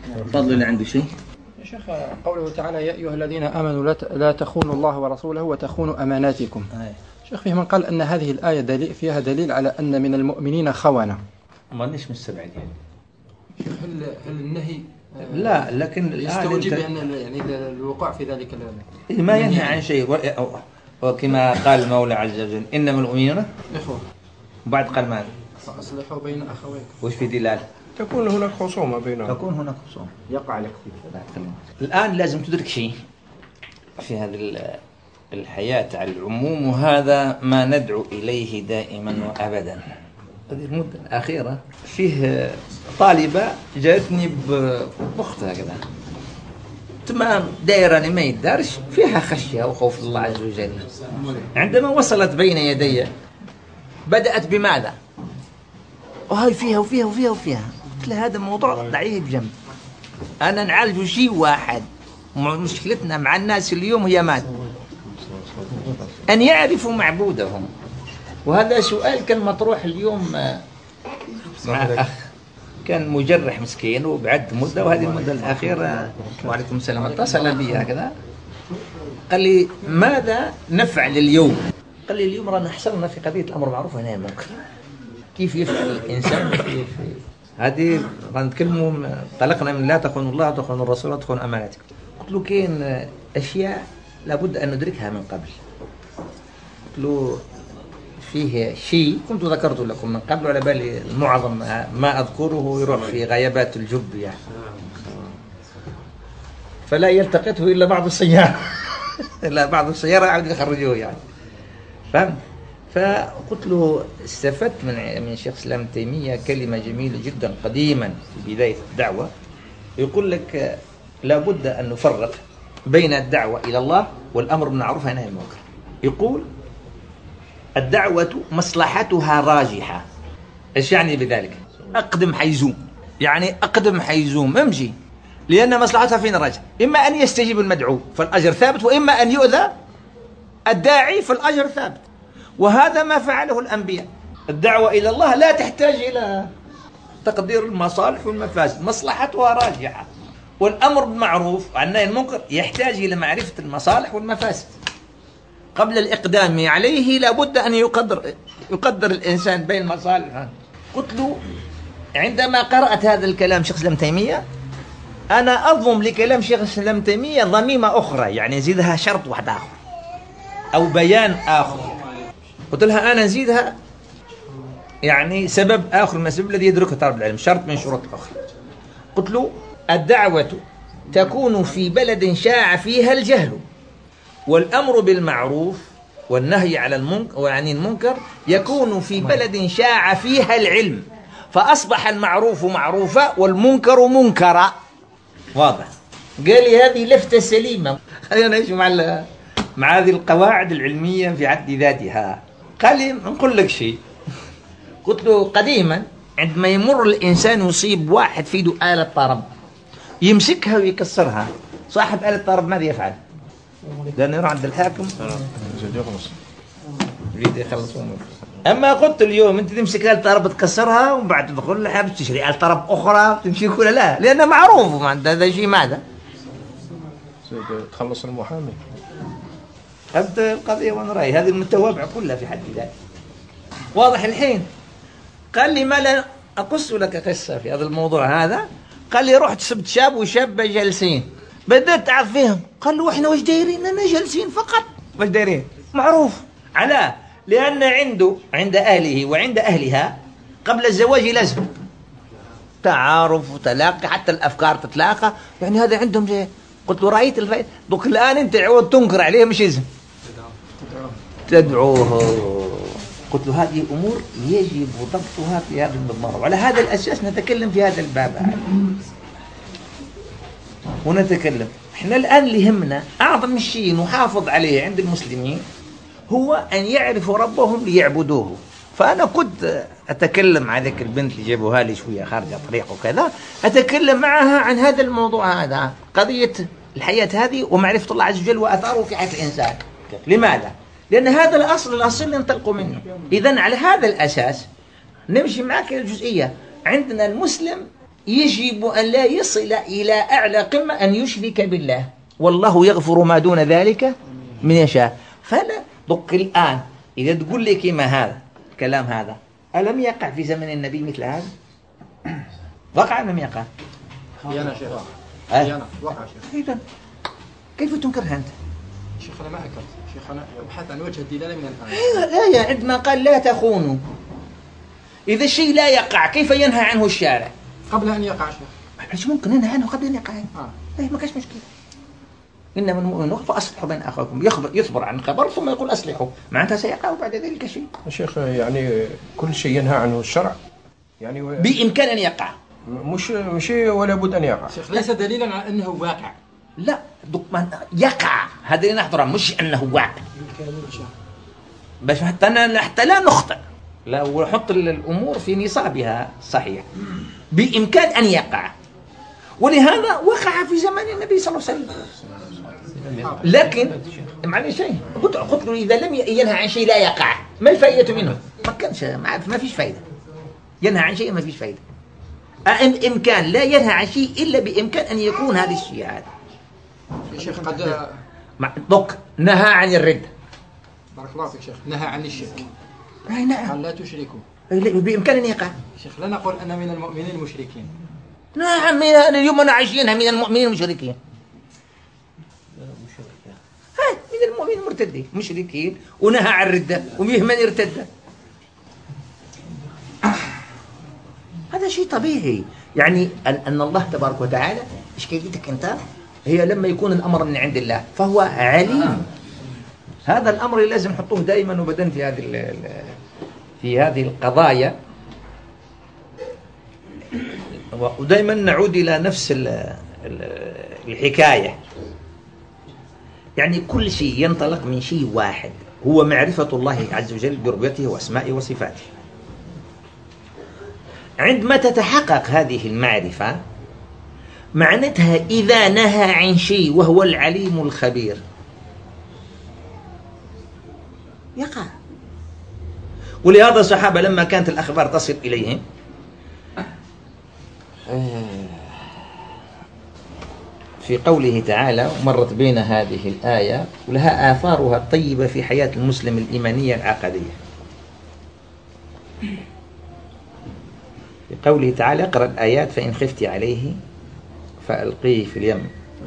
فضل اللي عنده شيء. يا شيخ قوله تعالى يا أيها الذين آمنوا لا تخونوا الله ورسوله وتخونوا أماناتكم. شيخ فيه من قال أن هذه الآية فيها دليل على أن من المؤمنين خونة. ما ليش مستبعد يعني. شيخ هل النهي لا لكن يستوجب أن يعني الوقوع في ذلك ما ينهى عن شيء، وكما قال المولى عز وجل إنما المؤمنون إخوة، وبعد قال ماذا؟ فأصلحوا بين أخويكم. وش في دلال؟ تكون هناك خصومة بينهم. تكون هناك خصومة يقع الاختلاف. الآن لازم تدرك شيء في هذه الحياة على العموم، وهذا ما ندعو إليه دائما وأبدا. هذه المدة الأخيرة فيه طالبة جاءتني بأختها كذا تمام دائرة ما يدارش فيها خشية وخوف الله عز وجل. عندما وصلت بين يدي بدأت بماذا؟ وهاي فيها وفيها وفيها وفيها. قلت له هذا موضوع ضعيف جنب، أنا نعالج شيء واحد. مشكلتنا مع الناس اليوم هي ماذا؟ أن يعرفوا معبودهم. وهذا سؤال كان مطروح اليوم مع أخ كان مجرح مسكين وبعد مدة، وهذه المدة الأخيرة وعليكم السلام اتصل بي هكذا قال لي ماذا نفعل اليوم؟ قال لي اليوم رانا حصلنا في قضية الأمر بالمعروف والنهي عن المنكر. كيف يفعل الإنسان في هذه نتكلموا طلقنا من لا تخونوا الله وتخونوا الرسول وتخونوا أماناتكم. قلت له كاين أشياء لابد أن ندركها من قبل. قلت له فيه شيء كنت ذكرت لكم من قبل على بالي معظم ما أذكره يروح في غيابات الجب يعني، فلا يلتقطه إلا بعض السيارة إلا بعض السيارة عاود يخرجوه يعني، فهمت؟ فقلت له استفدت من شيخ الإسلام تيمية كلمة جميلة جدا قديما في بداية الدعوة، يقول لك لابد أن نفرق بين الدعوة إلى الله والأمر بالمعروف والنهي عن المنكر. يقول الدعوة مصلحتها راجحة. إيش يعني بذلك؟ أقدم حيزوم، يعني أقدم حيزوم امشي، لأن مصلحتها فين راجح؟ إما أن يستجيب المدعو فالأجر ثابت، وإما أن يؤذى الداعي فالأجر ثابت. وهذا ما فعله الأنبياء. الدعوة إلى الله لا تحتاج إلى تقدير المصالح والمفاسد، مصلحتها راجحة. والأمر بالمعروف والنهي عن المنكر يحتاج إلى معرفة المصالح والمفاسد. قبل الإقدام عليه لابد أن يقدر الإنسان بين المصالح. قلت له عندما قرأت هذا الكلام شيخ الإسلام تيمية أنا أضم لكلام شيخ الإسلام تيمية ضميمة أخرى، يعني نزيدها شرط واحد آخر أو بيان آخر. قلت لها أنا نزيدها يعني سبب آخر من السبب الذي يدركه طالب العلم، شرط من شروط الأخرى. قلت له الدعوة تكون في بلد شاع فيها الجهل، والأمر بالمعروف والنهي على المنكر عن المنكر يكون في بلد شاع فيها العلم، فأصبح المعروف معروفا والمنكر منكرا. واضح؟ قال لي هذه لفتة سليمة. خلينا نعيش مع هذه القواعد العلمية في حد ذاتها. قال لي نقول لك شيء. قلت له قديما عندما يمر الإنسان يصيب واحد في يده آلة طرب يمسكها ويكسرها، صاحب آلة الطرب ماذا يفعل؟ لأنه يروح عند الحاكم يريد يخلص أمور. أما قلت اليوم أنت تمسك آلة طرب تكسرها وبعد تدخل لها تشتري آلة طرب أخرى تمشي كلها، لا، لأنه معروف هذا شيء ماذا؟ تخلص المحامي. أبدأ القضية وأنا رأي هذه المتوابعة كلها في حد ذاتها. واضح الحين؟ قال لي ما لا أقص لك قصة في هذا الموضوع هذا. قال لي رحت سبت شاب وشابة جالسين، بدأت أعرف فيهم. قال له إحنا وش دايرين؟ أنا جالسين فقط. وش دايرين؟ معروف. على لأن عند أهله وعند أهلها قبل الزواج لازم تعارف وتلاقي، حتى الأفكار تتلاقى، يعني هذا عندهم زي. قلت له رأيت الفائدة؟ دوك الآن أنت عود تنكر عليه مش إذن تدعوه. قلت له هذه أمور يجب ضبطها في هذا المضمار، وعلى هذا الأساس نتكلم في هذا الباب ونتكلم. احنا الآن اللي يهمنا أعظم شيء نحافظ عليه عند المسلمين هو أن يعرفوا ربهم ليعبدوه. فأنا كنت أتكلم مع ذيك البنت اللي جابوها لي شوية خارجة طريق وكذا، أتكلم معها عن هذا الموضوع هذا، قضية الحياة هذه ومعرفة الله عز وجل وأثاره في حياة الإنسان. لماذا؟ لأن هذا الأصل اللي ننطلقوا منه. إذن على هذا الأساس نمشي معك الجزئية. عندنا المسلم يجب أن لا يصل إلى أعلى قمة أن يشرك بالله، والله يغفر ما دون ذلك من يشاء. فلا دق الآن إذا تقول لي كما هذا الكلام هذا ألم يقع في زمن النبي مثل هذا؟ وقع أم لم يقع؟ أحيانا شيخ وقع شيخ. إذن كيف تنكرها أنت؟ شيخ أنا ما أنكرت، شيخ أنا أبحث عن وجه الدلالة من الآية. أيوة الآية عندما قال لا تخونوا، إذا الشيء لا يقع كيف ينهى عنه الشارع؟ قبل أن يقع شيخ. مش ممكن ننهى عنه قبل أن يقع. أي ما كاش مشكلة. إنما المؤمن فأصلحوا بين أخاكم، يصبر عن خبر ثم يقول أصلحوا، معناتها سيقع بعد ذلك شيء. شيخ يعني كل شيء ينهى عنه الشرع يعني بإمكان أن يقع، مش ولا بد أن يقع. شيخ ليس دليلا على أنه واقع. لا يقع، هذا اللي نحضره، مش أنه واقع، باش حتى لا نخطئ، لا ونحط الأمور في نصابها صحيح. بإمكان أن يقع، ولهذا وقع في زمان النبي صلى الله عليه وسلم. لكن معنى شيء قلت له إذا لم ينهى عن شيء لا يقع، ما الفائدة منه؟ ما كانش، ما فيش فائدة. ينهى عن شيء ما فيش فائدة. إمكان لا ينهى عن شيء إلا بإمكان أن يكون هذا الشيء هذا. شيخ قد نهى عن الردة. بارك الله فيك شيخ. نهى عن الشرك. أي نعم. قال لا تشركوا. بإمكان أن يقع. شيخ لا نقول أن من المؤمنين المشركين. نعم اليوم أنا عايشينها من المؤمنين المشركين. من المؤمنين المرتدين مشركين، ونهى عن الردة ومن ارتد. هذا شيء طبيعي، يعني أن الله تبارك وتعالى إشكاليتك أنت هي لما يكون الأمر من عند الله فهو عليم. هذا الأمر لازم نحطوه دائما وبدًا في هذه القضايا، ودائما نعود إلى نفس الحكاية. يعني كل شيء ينطلق من شيء واحد، هو معرفة الله عز وجل بربوبيته وأسمائه وصفاته. عندما تتحقق هذه المعرفة معناتها إذا نهى عن شيء وهو العليم الخبير يقع. ولهذا الصحابة لما كانت الأخبار تصل إليهم في قوله تعالى، مرت بين هذه الآية ولها آثارها الطيبة في حياة المسلم الإيمانية العقدية. في قوله تعالى اقرأ الآيات فإن خفت عليه فألقيه في اليم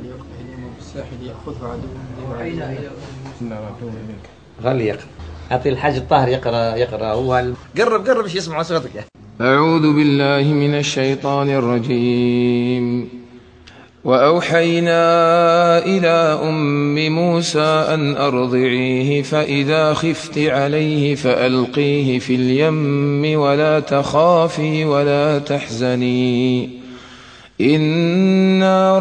خلي يقرأ. أعطي الحاج الطاهر يقرأ هو قرب باش يسمعوا صوتك. أعوذ بالله من الشيطان الرجيم. وأوحينا إلى أم موسى أن أرضعيه فإذا خفت عليه فألقيه في اليم ولا تخافي ولا تحزني إنا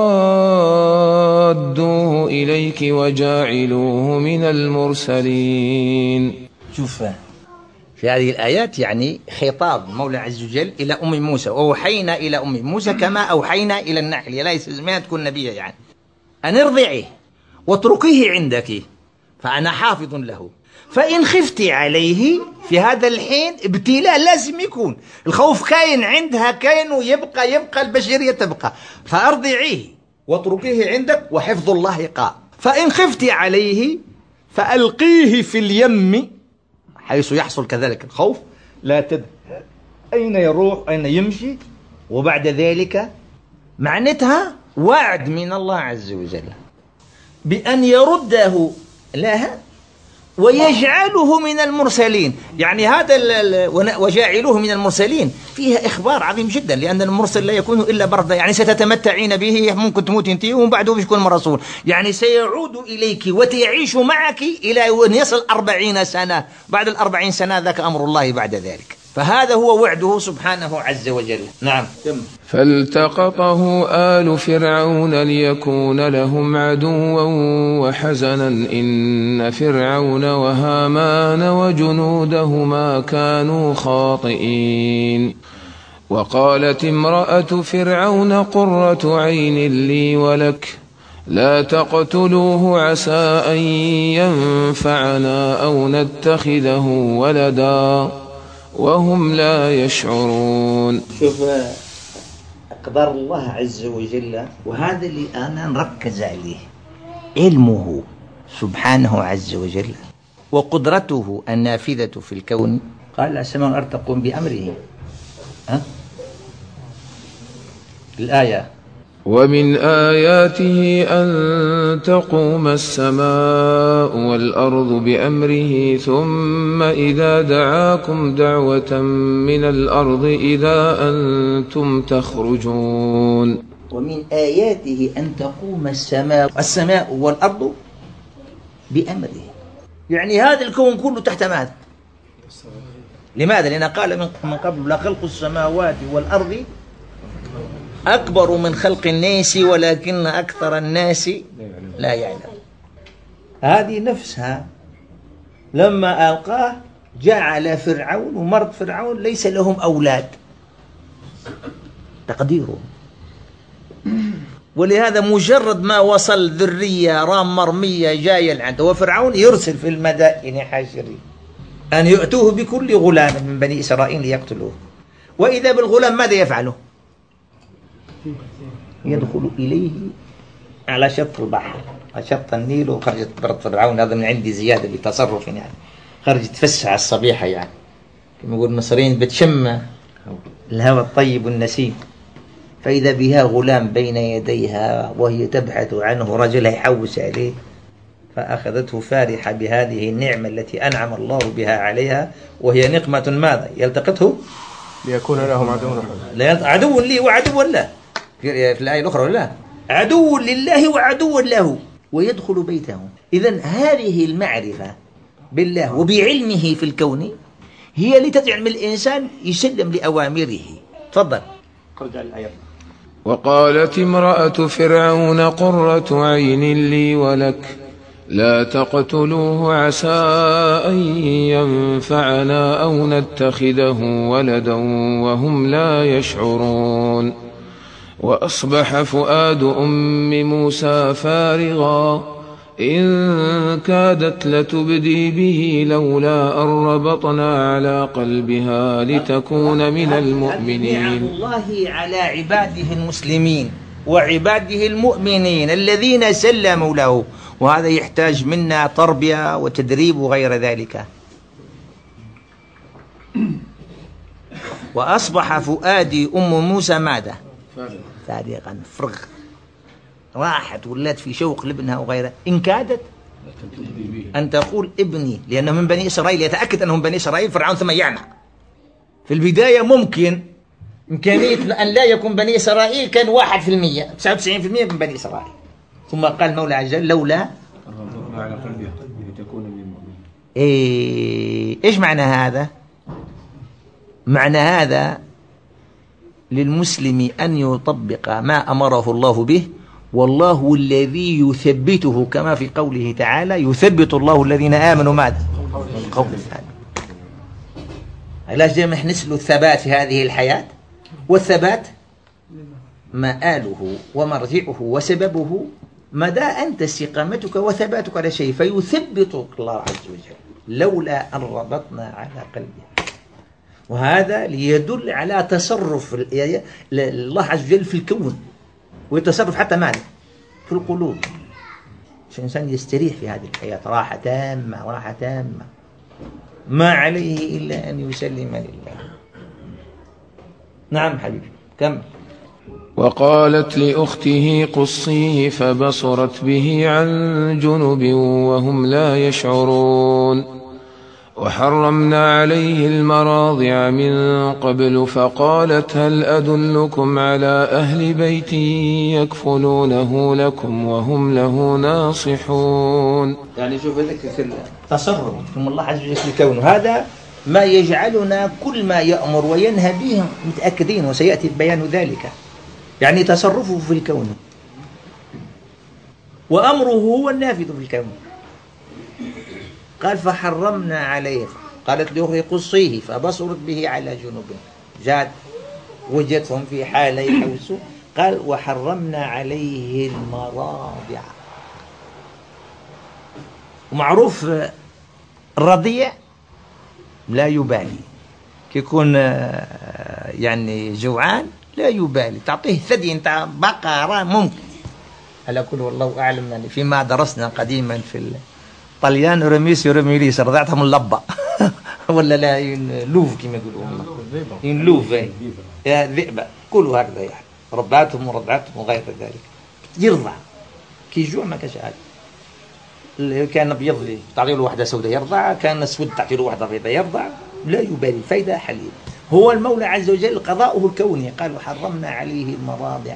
رادوه إليك وجاعلوه من المرسلين. شوف في هذه الآيات يعني خطاب مولى عز وجل إلى أم موسى، وأوحينا إلى أم موسى كما أوحينا إلى النحل، لا يسمى تكون نبيا، يعني أن ارضعيه واتركيه عندك فأنا حافظ له، فإن خفت عليه في هذا الحين ابتلاء لازم يكون، الخوف كاين عندها كاين ويبقى البشرية تبقى، فأرضعيه واتركيه عندك وحفظ الله يقع. فإن خفت عليه فألقيه في اليم حيث يحصل كذلك الخوف، لا تدري أين يروح أين يمشي، وبعد ذلك معناتها وعد من الله عز وجل بأن يرده لها ويجعله من المرسلين. يعني هذا وجاعله من المرسلين فيها إخبار عظيم جدا، لأن المرسل لا يكون إلا بردا، يعني ستتمتعين به، ممكن تموت انت ومن بعده بيكون مرسول، يعني سيعود إليك وتعيش معك إلى أن يصل 40 سنة، بعد 40 سنة ذاك أمر الله بعد ذلك، فهذا هو وعده سبحانه عز وجل. نعم. فالتقطه آل فرعون ليكون لهم عدوا وحزنا إن فرعون وهامان وجنودهما كانوا خاطئين. وقالت امرأة فرعون قرة عين لي ولك لا تقتلوه عسى أن ينفعنا أو نتخذه ولدا وهم لا يشعرون. شوف أقدار الله عز وجل، وهذا اللي أنا نركز عليه، علمه سبحانه عز وجل وقدرته النافذة في الكون. قال السماء والأرض تقوم بأمره. الآية: ومن آياته أن تقوم السماء والأرض بأمره ثم إذا دعاكم دعوة من الأرض إذا أنتم تخرجون. ومن آياته أن تقوم السماء والأرض بأمره، يعني هذا الكون كله تحت ماذا؟ لماذا؟ لأن قال من قبل: لخلق السماوات والأرض أكبر من خلق الناس ولكن أكثر الناس لا يعلم. هذه نفسها لما ألقاه جعل فرعون ومرض فرعون ليس لهم أولاد، تقديره. ولهذا مجرد ما وصل ذرية رام مرمية جاية عنده وفرعون يرسل في المدائن حاشرين أن يؤتوه بكل غلام من بني إسرائيل ليقتلوه، وإذا بالغلام ماذا يفعله؟ يدخل إليه على شط البحر، على شط النيل، وخرجت برد فرعون هذا من عندي زيادة بتصرف، يعني خرج يتفسح على الصبيحة، يعني كما يقول المصريين بتشم الهواء الطيب والنسيم، فإذا بها غلام بين يديها وهي تبحث عنه، رجلها يحوس عليه، فأخذته فارحة بهذه النعمة التي أنعم الله بها عليها، وهي نقمة ماذا؟ يلتقطه ليكون لهم عدو لي وعدو له، في الآية الأخرى لا، عدو لله وعدو له، ويدخل بيته. إذن هذه المعرفة بالله وبعلمه في الكون هي اللي تجعل من الإنسان يسلم لأوامره. تفضل. ارجع الآية. وقالت امرأة فرعون قرة عين لي ولك لا تقتلوه عسى أن ينفعنا أو نتخذه ولدا وهم لا يشعرون. وأصبح فؤاد أم موسى فارغا إن كادت لتبدي به لولا أن ربطنا على قلبها لتكون من المؤمنين. نعم الله على عباده المسلمين وعباده المؤمنين الذين سلموا له، وهذا يحتاج منا تربية وتدريب وغير ذلك. وأصبح فؤاد أم موسى ماذا؟ فارغا، فرغ، راحت ولات في شوق لابنها وغيره. إن كادت أن تقول ابني، لأنه من بني إسرائيل، يتأكد أنهم بني إسرائيل، فرعون ثم يعمى. في البداية إمكانية أن لا يكون بني إسرائيل كان 1%، 99% من بني إسرائيل. ثم قال المولى عز وجل: لولا على قلبها لتكون من المؤمنين. إيش معنى هذا؟ معنى هذا للمسلم أن يطبق ما أمره الله به، والله الذي يثبته، كما في قوله تعالى: يثبت الله الذين آمنوا ماذا؟ قول الثاني. علاش دائما نسأل الثبات في هذه الحياة، والثبات مآله ومرجعه وسببه مدى أنت استقامتك وثباتك على شيء، فيثبتك الله عز وجل لولا أن ربطنا على قلبه. وهذا ليدل على تصرف الله عز وجل في الكون، ويتصرف حتى ماذا؟ في القلوب، عشان الإنسان يستريح في هذه الحياة راحة تامة، راحة تامة، ما عليه إلا أن يسلم لله. نعم حبيبي، كم. وقالت لأخته قصيه فبصرت به عن جنب وهم لا يشعرون. وحرمنا عليه المراضع من قبل فقالت هل أدلكم على أهل بيت يكفلونه لكم وهم له ناصحون. يعني شوف ذلك في التصرف من الله عز وجل في الكون، هذا ما يجعلنا كل ما يأمر وينهى به متأكدين، وسيأتي بيان ذلك. يعني تصرفه في الكون وأمره هو النافذ في الكون. قال فحرمنا عليه، قالت لأخته قصيه فبصرت به على جنوب، جاد وجدتهم في حالة يحوسوا. قال وحرمنا عليه المراضع. ومعروف الرضيع لا يبالي، يكون يعني جوعان لا يبالي، تعطيه ثدي نتاع بقرة ممكن. على كل والله أعلم، يعني فيما درسنا قديما في الطليان رميس يرميليس رضعتهم اللبة ولا لا ينلوف كما يقولون، ينلوف يا ذئبة كلوا هكذا يعني، ربعتهم ورضعتهم وغير ذلك. يرضع كي يجوع ما كاش حاجة. اللي كان ابيض لي تعطي له واحده سوداء يرضع، كان اسود تعطي له واحده بيضاء يرضع، لا يبالي. فايده حليب. هو المولى عز وجل قضاؤه الكوني، قال وحرمنا عليه المراضع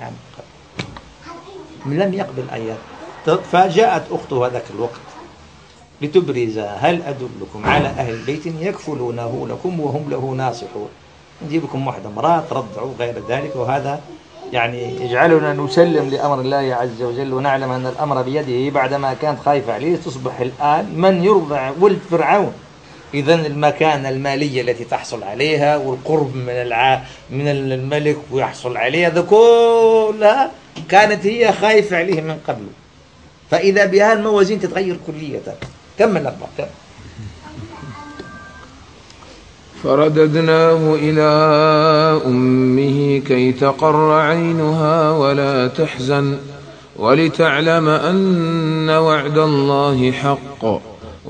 من لم يقبل ايات. فجاءت اخته هذاك الوقت لتبرز، هل ادلكم على اهل بيت يكفلونه لكم وهم له ناصحون. نجيب لكم واحده امراه ترضعوا غير ذلك، وهذا يعني يجعلنا نسلم لأمر الله عز وجل، ونعلم أن الأمر بيده بعدما كانت خايفة عليه تصبح الآن من يرضع ولد فرعون. إذن المكانة المالية التي تحصل عليها والقرب من الملك ويحصل عليها، هذا كلها كانت هي خايفة عليه من قبل. فإذا بها الموازين تتغير كلية. كمل أربعة. فرددناه إلى أمه كي تقر عينها ولا تحزن ولتعلم أن وعد الله حق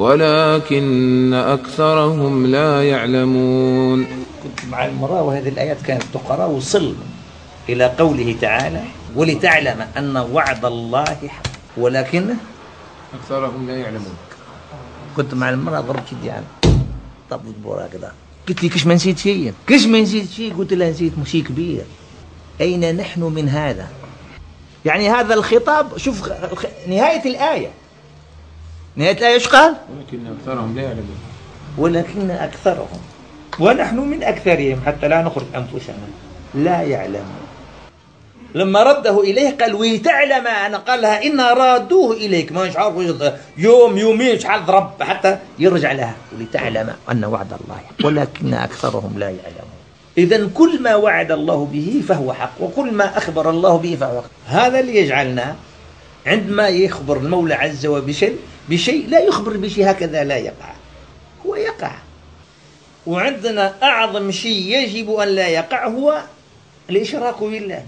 ولكن أكثرهم لا يعلمون. كنت مع المرأة وهذه الآيات كانت تقرأ وصل إلى قوله تعالى ولتعلم أن وعد الله حق ولكن أكثرهم لا يعلمون. كنت مع المرأة ضربت يدي عنها طب بورا كذا، قلت لي كش ما نسيت شيء، كش ما نسيت شيء، قلت لها نسيت شيء كبير. أين نحن من هذا؟ يعني هذا الخطاب، شوف نهاية الآية، نهاية الآية ايش قال؟ ولكن أكثرهم لا يعلمون. ولكن أكثرهم، ونحن من أكثرهم حتى لا نخرج أنفسنا، لا يعلمون. لما رده إليه قال ويتعلم، أنا قال لها إنا رادوه إليك، ما عارف يوم يومين شحال ضرب حتى يرجع لها، ولتعلم أن وعد الله ولكن أكثرهم لا يعلمون. إذن كل ما وعد الله به فهو حق، وكل ما أخبر الله به فهو حق. هذا اللي يجعلنا عندما يخبر المولى عز وجل بشيء لا يخبر بشيء هكذا لا يقع، هو يقع. وعندنا أعظم شيء يجب أن لا يقع هو الإشراك بالله،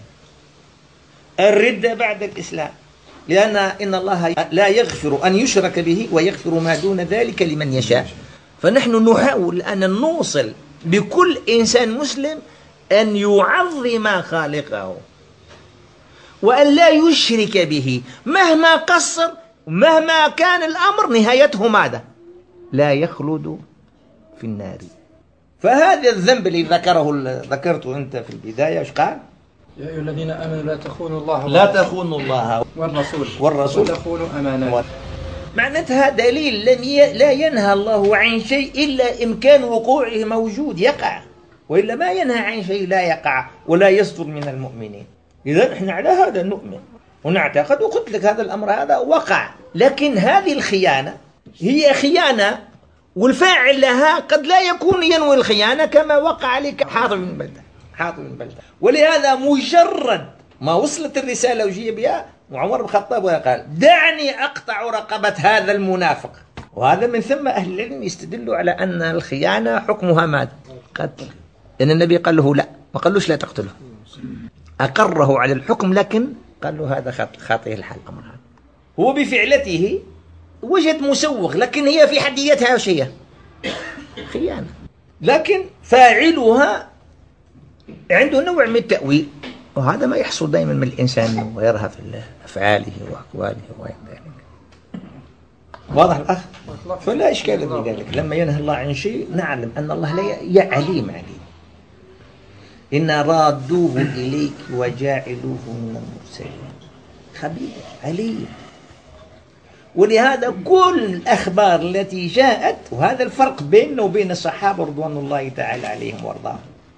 الردة بعد الإسلام، لأن إن الله لا يغفر أن يشرك به ويغفر ما دون ذلك لمن يشاء. فنحن نحاول أن نوصل بكل إنسان مسلم أن يعظم خالقه وأن لا يشرك به مهما قصر، مهما كان الأمر نهايته ماذا؟ لا يخلد في النار. فهذا الذنب اللي ذكرته أنت في البداية ايش قال؟ يا أيها الذين آمنوا لا تخونوا الله والرسول وتخونوا أماناتكم. معناتها دليل لا ينهى الله عن شيء إلا إمكان وقوعه موجود يقع، وإلا ما ينهى عن شيء لا يقع ولا يصدر من المؤمنين. إذا إحنا على هذا نؤمن ونعتقد، وقلت لك هذا الأمر هذا وقع، لكن هذه الخيانة هي خيانة، والفاعل لها قد لا يكون ينوي الخيانة كما وقع لك حاطب بن بلدة. ولهذا مجرد ما وصلت الرسالة وجي بها وعمر بن الخطاب قال دعني أقطع رقبة هذا المنافق. وهذا من ثم أهل العلم يستدلوا على أن الخيانة حكمها ماذا؟ قتل. لأن النبي قال له لا، ما قالوش لا تقتله، أقره على الحكم، لكن قال له هذا خاطئ الحال الأمر. هو بفعلته وجد مسوغ، لكن هي في حديتها شيء خيانة، لكن فاعلها عنده نوع من التأويل، وهذا ما يحصل دائما من الإنسان ويرها في أفعاله وأقواله وغير ذلك. واضح الأخ؟ فلا إشكال في ذلك. لما ينهى الله عن شيء نعلم أن الله لا عليم. إن رادوه إليك وجاعلوه من المرسلين. خبير عليم. ولهذا كل الأخبار التي جاءت، وهذا الفرق بيننا وبين الصحابة رضوان الله تعالى عليهم وارضاهم،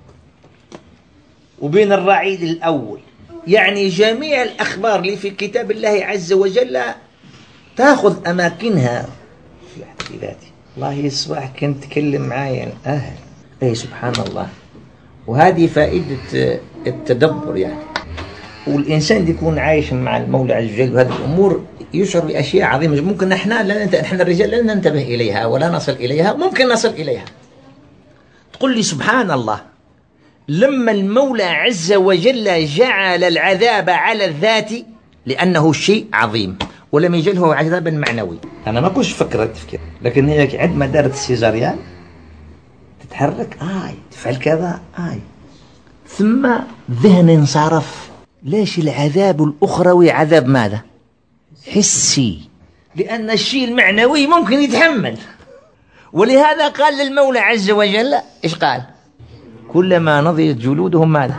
وبين الرعيل الأول، يعني جميع الأخبار اللي في كتاب الله عز وجل تأخذ أماكنها في احتفالاتي. الله يصبح كنت تكلم معايا أي سبحان الله. وهذه فائدة التدبر يعني، والإنسان يكون عايش مع المولى عز وجل وهذه الأمور يشعر بأشياء عظيمة ممكن نحن الرجال لا ننتبه إليها ولا نصل إليها، ممكن نصل إليها. تقول لي سبحان الله، لما المولى عز وجل جعل العذاب على الذات لأنه شيء عظيم ولم يجعله عذابا معنوي. أنا ما كنتش فكرت تفكير، لكن هي عندما دارت السيزاريان تتحرك تفعل كذا ثم ذهن انصرف. ليش العذاب الأخروي عذاب ماذا؟ حسي، لأن الشيء المعنوي ممكن يتحمل. ولهذا قال للمولى عز وجل إيش قال؟ كلما نضجت جلودهم ماذا؟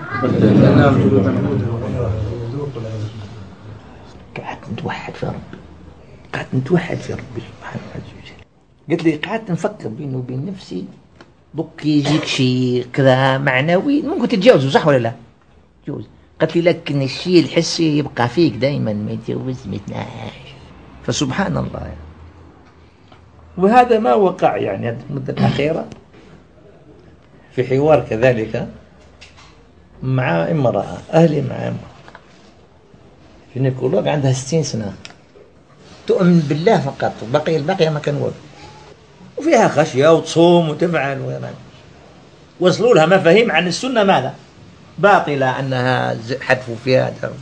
قعدت نتوحد في ربي، سبحانه وتعالى. قلت لي قعدت نفكر بيني وبين نفسي، بك يجيك شيء كذا معنوي ممكن تتجاوزه، صح ولا لا؟ تجوز. قلت لي لكن الشيء الحسي يبقى فيك دائما، ما يتجاوز ما يتناهش. فسبحان الله يعني. وهذا ما وقع يعني المدة الأخيرة في حوار كذلك مع امرأة، أهلي مع امرأة جينيكولوج عندها 60 سنة، تؤمن بالله فقط، الباقي ما كان وقت، وفيها خشية وتصوم وتفعل ويمان. وصلوا لها مفاهيم عن السنة ماذا؟ باطلة، أنها حدفوا فيها درب.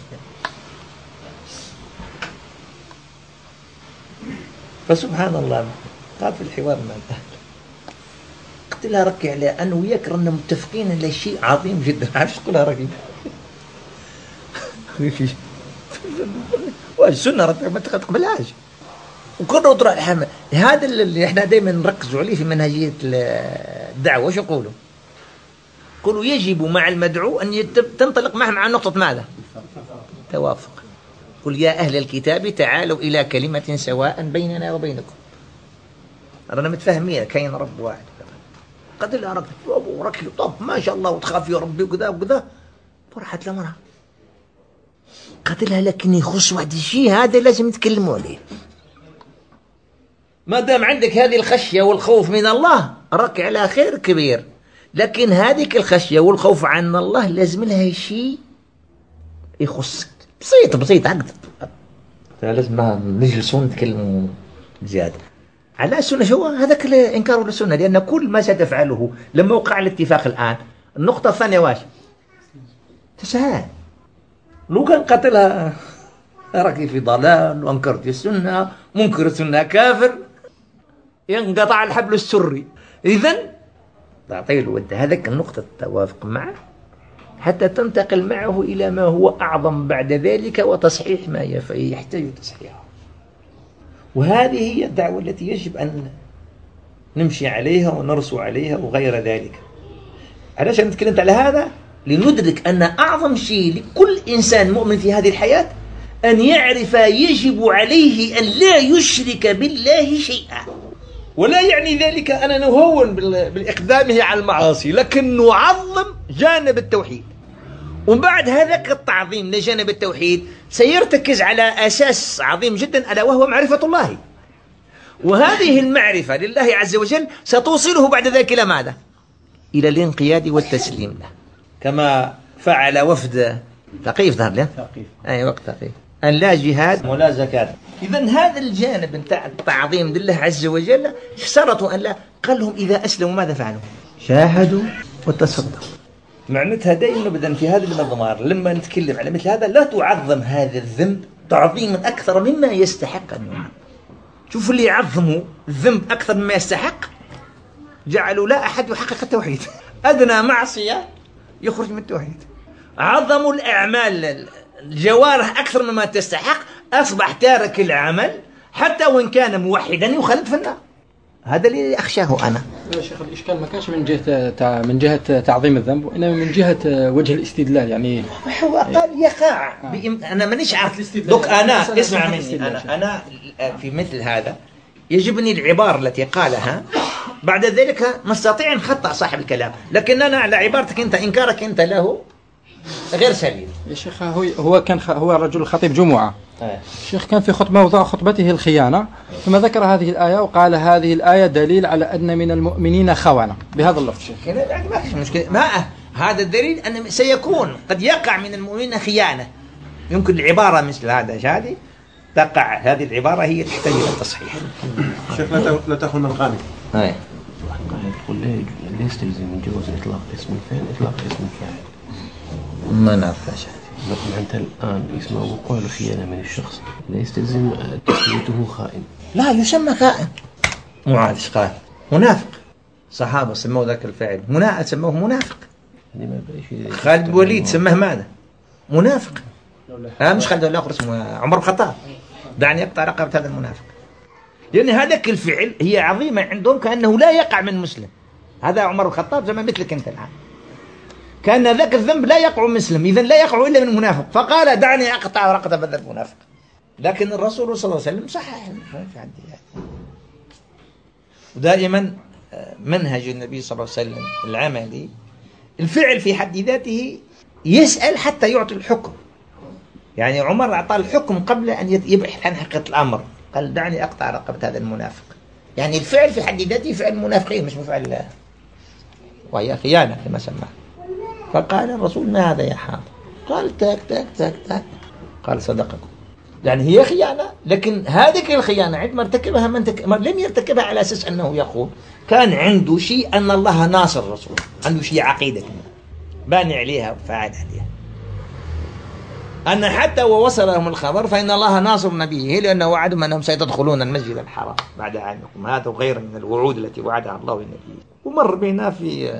فسبحان الله قال في الحوار مع الأهل، قلت لها ركي على أنا وياك رانا متفقين على شيء عظيم جدا. عارف تقول لها ركي والسنة ما تقبلهاش، وكله طرح الحمل. هذا اللي احنا دائما نركزوا عليه في منهجية الدعوة. وش يقولوا؟ يقولوا يجب مع المدعو أن تنطلق معه مع نقطة ماذا؟ توافق. قل يا أهل الكتاب تعالوا إلى كلمة سواء بيننا وبينكم. رانا متفاهمين كاين رب واحد. قد لا ركي طب ما شاء الله وتخاف يا ربي وكذا وكذا. فرحت المرأة قالت لها لكن يخص واحد الشيء هذا لازم نتكلموا عليه. ما دام عندك هذه الخشية والخوف من الله راك على خير كبير، لكن هذيك الخشية والخوف عن الله لازم لها شيء يخصك بسيط عقد. لازم نجلسوا نتكلموا زيادة على السنة. شو هذاك الإنكار للسنة؟ لأن كل ما ستفعله لما وقع الاتفاق الآن، النقطة الثانية واش؟ تسهل. لو كان قتلها راكي في ضلال وانكرت السنة، منكر السنة كافر، ينقطع الحبل السري. إذن تعطي له أنت هذاك النقطة التوافق معه حتى تنتقل معه إلى ما هو أعظم بعد ذلك وتصحيح ما يحتاج تصحيحه. وهذه هي الدعوة التي يجب أن نمشي عليها ونرسو عليها وغير ذلك. علاش نتكلم على هذا؟ لندرك أن أعظم شيء لكل إنسان مؤمن في هذه الحياة أن يعرف يجب عليه أن لا يشرك بالله شيئا. ولا يعني ذلك أن نهون بالإقدامه على المعاصي، لكن نعظم جانب التوحيد. وبعد هذاك التعظيم لجانب التوحيد سيرتكز على أساس عظيم جدا، ألا وهو معرفة الله. وهذه المعرفة لله عز وجل ستوصله بعد ذلك إلى ماذا؟ إلى الانقياد والتسليم له، كما فعل وفد ثقيف. ظهر له أي وقت ثقيف أن لا جهاد ولا زكاة. إذن هذا الجانب نتاع التعظيم لله عز وجل اشترطوا أن لا، قال لهم إذا أسلموا ماذا فعلوا؟ شاهدوا وتصدقوا. معناتها دائما أبدا في هذه المضمار لما نتكلم على مثل هذا لا تعظم هذا الذنب تعظيما أكثر مما يستحق أن يعظم. شوف اللي يعظموا الذنب أكثر مما يستحق جعلوا لا أحد يحقق التوحيد. أدنى معصية يخرج من التوحيد. عظموا الأعمال الجوارح أكثر مما تستحق، أصبح تارك العمل حتى وإن كان موحدا يخلد في النار. هذا اللي أخشاه أنا. يا شيخ الإشكال ما كانش من جهة تعظيم الذنب، وإنما من جهة وجه الاستدلال. يعني هو قال يقع أنا مانيش عارف. دوك أنا اسمع مني، أنا في مثل هذا يجبني العبارة التي قالها، بعد ذلك نستطيع نخطأ صاحب الكلام، لكن أنا على عبارتك أنت إنكارك أنت له غير سليم. يا شيخ هو رجل خطيب جمعة. الشيخ كان في موضوع خطبته الخيانة، ثم ذكر هذه الآية وقال هذه الآية دليل على أن من المؤمنين خونة بهذا اللفظ. ما فيش مشكلة. ما هذا الدليل أن سيكون قد يقع من المؤمنين خيانة. يمكن العبارة مثل هذا شادي تقع، هذه العبارة هي تحتاج إلى تصحيح. شيخ لا تأخذ من الغانم. هاي يستلزم من جواز إطلاق اسم الفعل إطلاق اسم الفاعل؟ ما نعرفش. أنت الآن اسمه وقوع الخيانة من الشخص لا يستلزم تسميته خائن. لا يسمى خائن. معاذ قال منافق، صحابة سموه ذاك الفاعل سموه منافق. خالد بن وليد سماه ماذا؟ منافق. مش خالد الآخر اسمه عمر الخطاب، دعني أقطع رقبة هذا المنافق، لأن هذاك الفعل هي عظيمة عندهم كأنه لا يقع من مسلم. هذا عمر الخطاب زي ما مثلك أنت الآن، كأن ذاك الذنب لا يقع من مسلم، إذن لا يقع إلا من منافق، فقال دعني أقطع رقبة هذا المنافق. لكن الرسول صلى الله عليه وسلم صحح. ودائما منهج النبي صلى الله عليه وسلم العملي، الفعل في حد ذاته يسأل حتى يعطي الحكم. يعني عمر أعطى الحكم قبل أن يبحث عن حقيقة الأمر، قال دعني أقطع رقبة هذا المنافق. يعني الفعل في حد ذاته فعل منافقين مش مفعل، وهي خيانة كما سماه. فقال الرسول ما هذا يا حاضر؟ قال تاك تاك تاك تاك. قال صدقكم. يعني هي خيانة، لكن هذه الخيانة عندما ارتكبها لم يرتكبها على أساس أنه يقول، كان عنده شيء أن الله ناصر الرسول، عنده شيء عقيدة كمان باني عليها وفاعل عليها، أن حتى ووصلهم الخبر فإن الله ناصر نبيه، لأنه وعدهم أنهم سيدخلون المسجد الحرام بعد عامكم هذا، وغير من الوعود التي وعدها الله لنبيه. ومر بنا في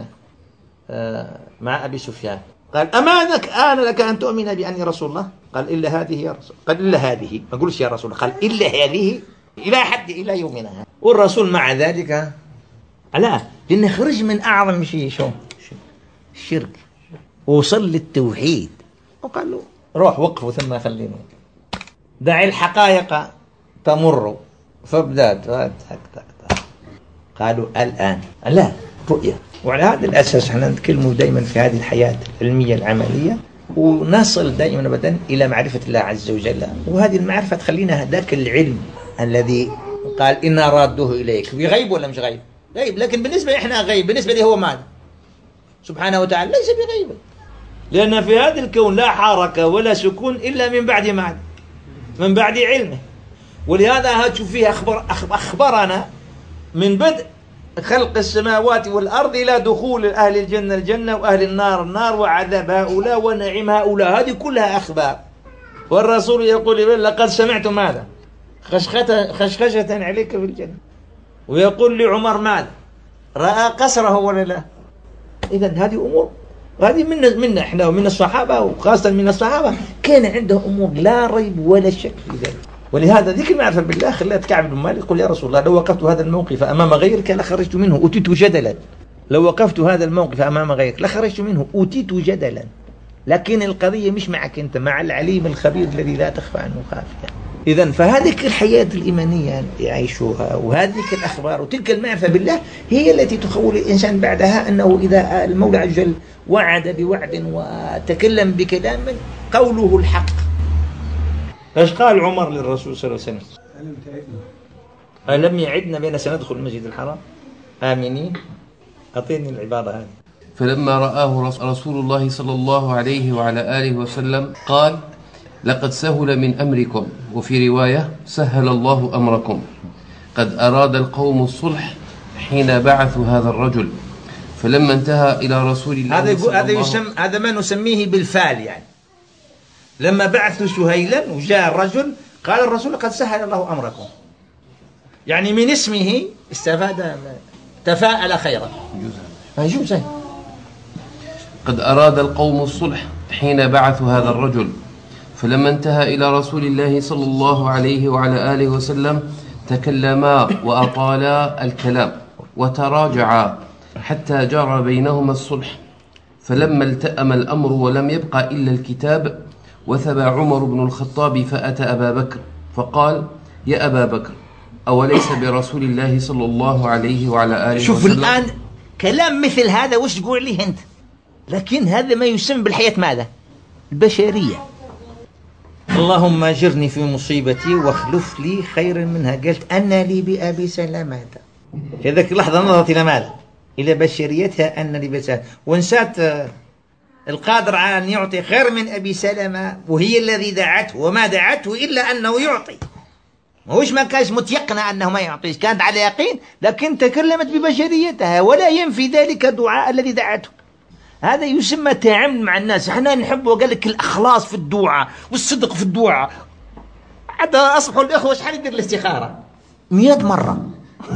مع أبي سفيان، قال أمانك آن لك أن تؤمن بأني رسول الله؟ قال إلا هذه يا رسول. قال إلا هذه، ما قلش يا رسول الله، قال إلا هذه إلى حد إلى يومنا هذا. والرسول مع ذلك لا، لأنه خرج من أعظم شيء شو الشرك، وصل للتوحيد، وقال له روح وقفوا ثم خلينه دع الحقائق تمر فابدأت. قالوا الآن لا رؤية. وعلى هذا الأساس احنا نتكلم دائما في هذه الحياة العلمية العملية، ونصل دائما أبدا إلى معرفة الله عز وجل، وهذه المعرفة تخلينا هذاك العلم الذي قال إنا رادوه إليك. بغيب ولا مش غيب؟ غيب، لكن بالنسبة إحنا غيب، بالنسبة لي هو ماذا؟ سبحانه وتعالى ليس بغيب، لأن في هذا الكون لا حركة ولا سكون إلا من بعد ماذا؟ من بعد علمه. ولهذا تشوف فيه أخبرنا من بدء خلق السماوات والأرض إلى دخول أهل الجنة الجنة وأهل النار النار وعذاب هؤلاء ونعيم هؤلاء، هذه كلها أخبار. والرسول يقول لقد سمعت ماذا؟ خشخشة عليك في الجنة. ويقول لعمر ماذا؟ رأى قصره ولا لا؟ إذن هذه أمور، هذه منا إحنا ومن الصحابة، وخاصة من الصحابة كان عنده أمور لا ريب ولا شك في ذلك. ولهذا ذيك المعرفة بالله خلت كعب بن مالك يقول يا رسول الله لو وقفت هذا الموقف أمام غيرك لخرجت منه أوتيت جدلا. لو وقفت هذا الموقف أمام غيرك لخرجت منه أوتيت جدلا. لكن القضية مش معك أنت، مع العليم الخبير الذي لا تخفى عنه خافية. إذن فهذه الحياة الإيمانية يعيشها، وهذه الأخبار وتلك المعرفة بالله هي التي تخول الإنسان بعدها أنه إذا المولى عز وجل وعد بوعد وتكلم بكلام قوله الحق. ايش قال عمر للرسول صلى الله عليه وسلم؟ ألم يعدنا بأن سندخل المسجد الحرام آمنين؟ أعطيني العبارة هذه. فلما رآه رسول الله صلى الله عليه وعلى آله وسلم قال لقد سهل من أمركم، وفي رواية سهل الله أمركم، قد أراد القوم الصلح حين بعثوا هذا الرجل، فلما انتهى إلى رسول الله هذا ما نسميه بالفعل. يعني لما بعثوا سهيلا وجاء الرجل قال الرسول قد سهل الله أمركم، يعني من اسمه استفاد تفاءل خيرا. يجوز. قد أراد القوم الصلح حين بعثوا هذا الرجل، فلما انتهى إلى رسول الله صلى الله عليه وعلى آله وسلم تكلما وأطالا الكلام وتراجعا حتى جرى بينهما الصلح، فلما التأم الأمر ولم يبقى إلا الكتاب وثب عمر بن الخطاب فأتى أبا بكر فقال يا أبا بكر أوليس برسول الله صلى الله عليه وعلى آله وسلم. شوف الآن كلام مثل هذا وش تقول لي أنت؟ لكن هذا ما يسمى بالحياة ماذا؟ البشرية. اللهم أجرني في مصيبتي واخلف لي خيرا منها. قلت أنا لي بأبي سلامة. في ذلك اللحظة نظرت إلى ماذا؟ إلى بشريتها أن لي بأبي سلامة، ونسات القادر على أن يعطي خير من أبي سلمة، وهي الذي دعته وما دعته إلا أنه يعطي. ما كانش متيقنة أنه ما يعطيش، كانت على يقين، لكن تكلمت ببشريتها، ولا ينفي ذلك الدعاء الذي دعته. هذا يسمى تعامل مع الناس. احنا نحب، وقال لك الإخلاص في الدعاء والصدق في الدعاء. حتى أصبحوا الإخوة شحال يدير الاستخارة 100 مرة.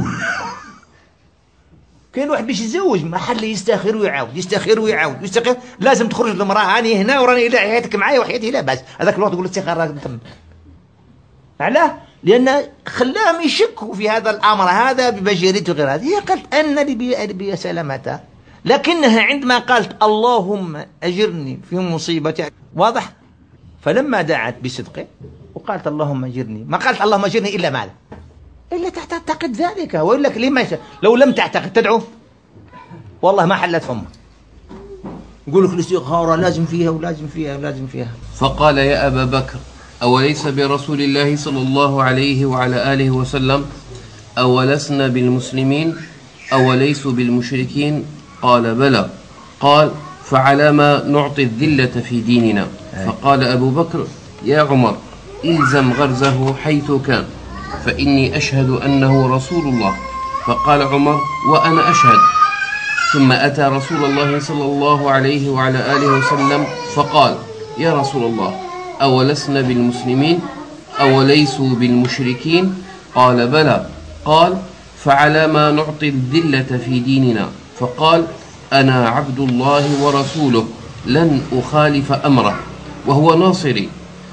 كاين واحد باش يتزوج محل يستخير ويعاود، يستخير ويعاود، يستخير. لازم تخرج المرأة، راني هنا وراني إلى حياتك معايا وحياتي لا بأس. هذاك الوقت تقول الاستخارة تم. علاه؟ لأن خلاهم يشكوا في هذا الأمر هذا ببشريته غير هذه. هي قالت أن لي سلامتها، لكنها عندما قالت اللهم أجرني في مصيبتي، واضح؟ فلما دعت بصدق وقالت اللهم أجرني، ما قالت اللهم أجرني إلا ماذا؟ إلا تعتقد ذلك. ويقول لك لما لو لم تعتقد تدعو والله ما حلت فمك. يقول لك الاستخارة لازم فيها ولازم فيها ولازم فيها. فقال يا أبا بكر أوليس برسول الله صلى الله عليه وعلى آله وسلم أولسنا بالمسلمين أوليسوا بالمشركين؟ قال بلى. قال فعلى ما نعطي الذلة في ديننا؟ فقال أبو بكر يا عمر إلزم غرزه حيث كان فإني أشهد أنه رسول الله. فقال عمر وأنا أشهد. ثم أتى رسول الله صلى الله عليه وعلى آله وسلم فقال يا رسول الله أولسنا بالمسلمين أوليسوا بالمشركين؟ قال بلى. قال فعلى ما نعطي الذلة في ديننا؟ فقال أنا عبد الله ورسوله لن أخالف أمره وهو ناصري.